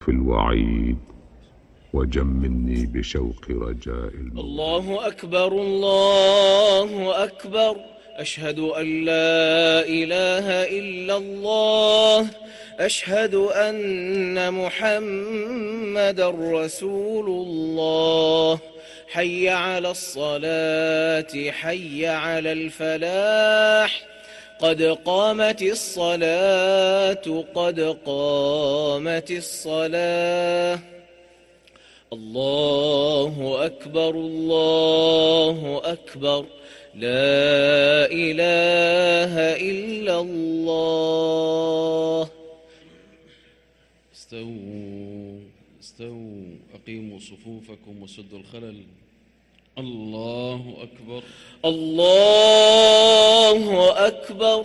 في الوعيد وجملني بشوق رجاء المولى. الله أكبر الله أكبر، أشهد أن لا إله إلا الله، أشهد أن محمد رسول الله. حي على الصلاة حي على الفلاح، قد قامت الصلاة قد قامت الصلاة. الله أكبر الله أكبر، لا إله إلا الله. استووا أقيموا صفوفكم وسدوا الخلل. الله أكبر الله أكبر.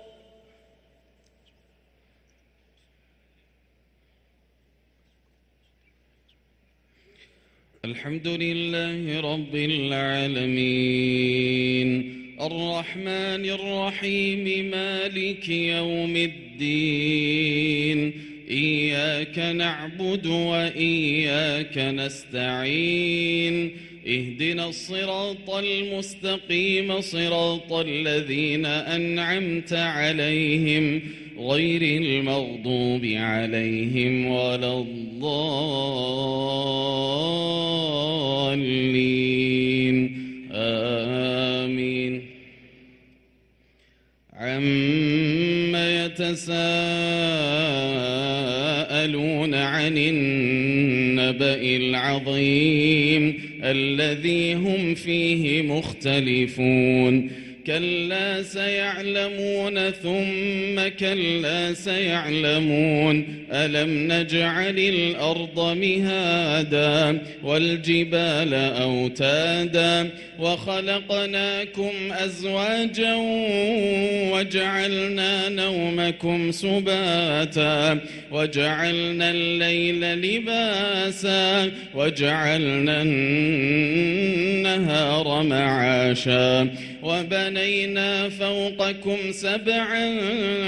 الحمد لله رب العالمين، الرحمن الرحيم، مالك يوم الدين. إياك نعبد وإياك نستعين، اهدنا الصراط المستقيم، صراط الذين أنعمت عليهم غير المغضوب عليهم ولا الضالين، آمين. عما يتساءلون عن النبأ العظيم الذي هم فيه مختلفون. كلا سيعلمون ثم كلا سيعلمون. ألم نجعل الأرض مهادا والجبال أوتادا وخلقناكم أزواجا وجعلنا نومكم سباتا وجعلنا الليل لباسا وجعلنا النهار معاشا وبنينا فوقكم سبعا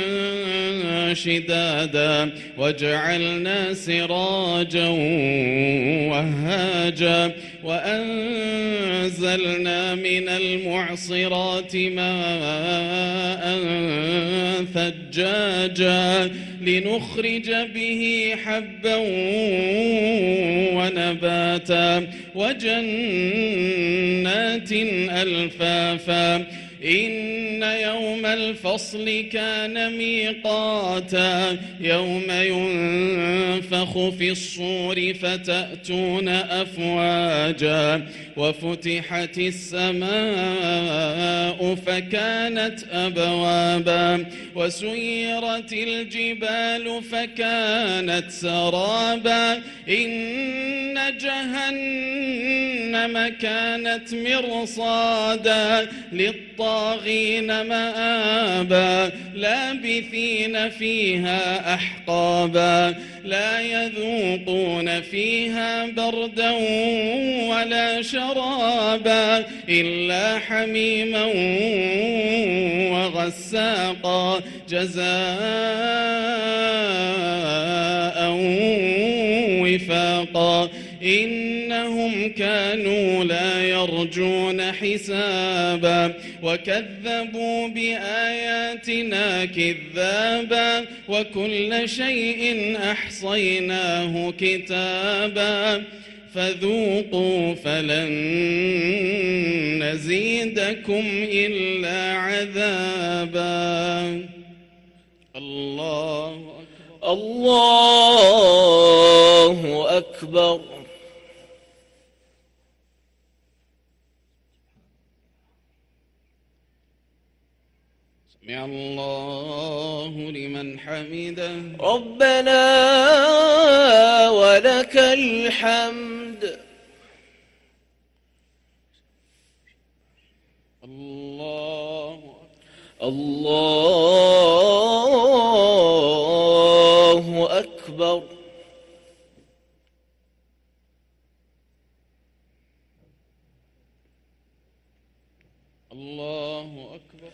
شدادا وجعلنا سراجا وهاجا وأنزلنا من المعصرات ماء ثجاجا لنخرج به حبا ونباتا وجنات ألفافا. إن يوم الفصل كان ميقاتا، يوم ينفخ في الصور فتأتون أفواجا وفتحت السماء فكانت أبوابا وسيرت الجبال فكانت سرابا. إن جهنم كانت مرصادا للطاغين مآبا لابثين فيها أحقابا لا يذوقون فيها بردا ولا شرابا إلا حميما وغساقا جزاء وفاقا. إنهم كانوا لا يرجون حسابا وكذبوا بآياتنا كذابا وكل شيء أحصيناه كتابا فذوقوا فلن نزيدكم إلا عذابا. الله أكبر الله أكبر. سمع الله لمن حمده. ربنا ولك الحمد. الله الله أكبر. الله أكبر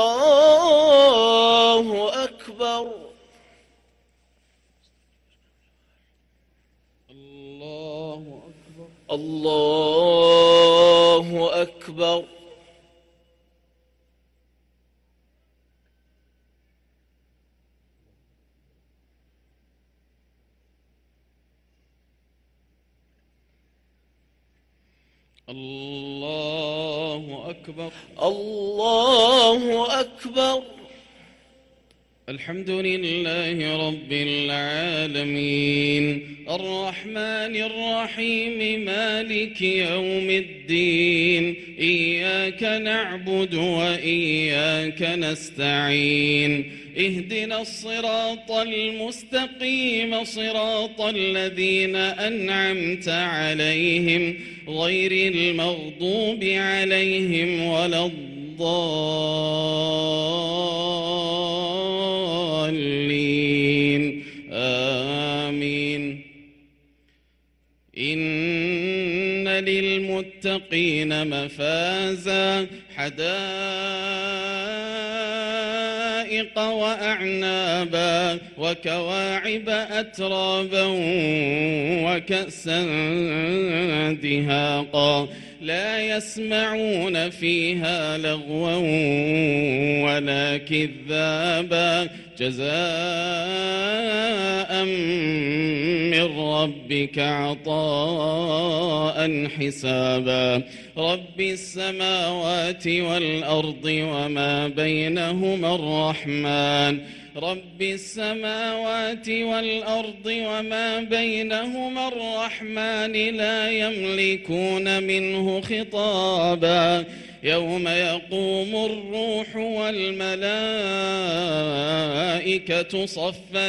الله أكبر. الله أكبر. الله أكبر. الله أكبر. الله أكبر. الحمد لله رب العالمين الرحمن الرحيم مالك يوم الدين إياك نعبد وإياك نستعين اهدنا الصراط المستقيم صراط الذين أنعمت عليهم غير المغضوب عليهم ولا الضالين آمين. إن للمتقين مفازا حدائق وأعنابا وكواعب أترابا وكأسا دهاقا لا يسمعون فيها لغوا ولا كذابا جزاء من ربك عطاء حسابا. رب السماوات والأرض وما بينهما الرحمن رب السماوات والأرض وما بينهما الرحمن لا يملكون منه خطابا. يوم يقوم الروح والملائكة صفا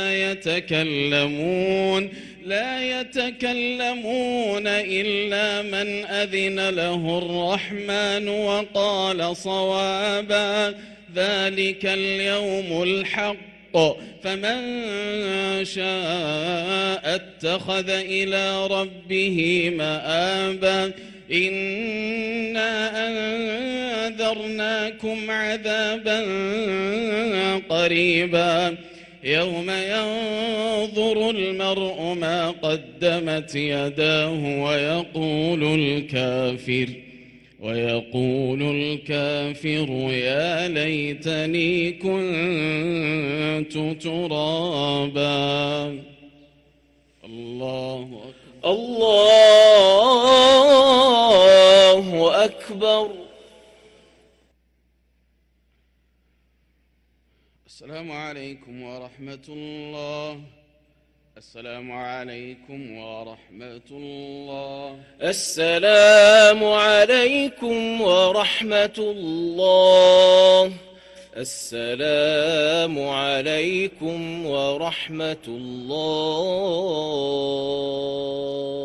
لا يتكلمون إلا من أذن له الرحمن وقال صوابا. ذلك اليوم الحق فمن شاء اتخذ إلى ربه مآبا. إنا أنذرناكم عذابا قريبا يوم ينظر المرء ما قدمت يداه ويقول الكافر يا ليتني كنت ترابا. الله أكبر. الله أكبر. السلام عليكم ورحمة الله. السلام عليكم ورحمة الله. السلام عليكم ورحمة الله. السلام عليكم ورحمة الله.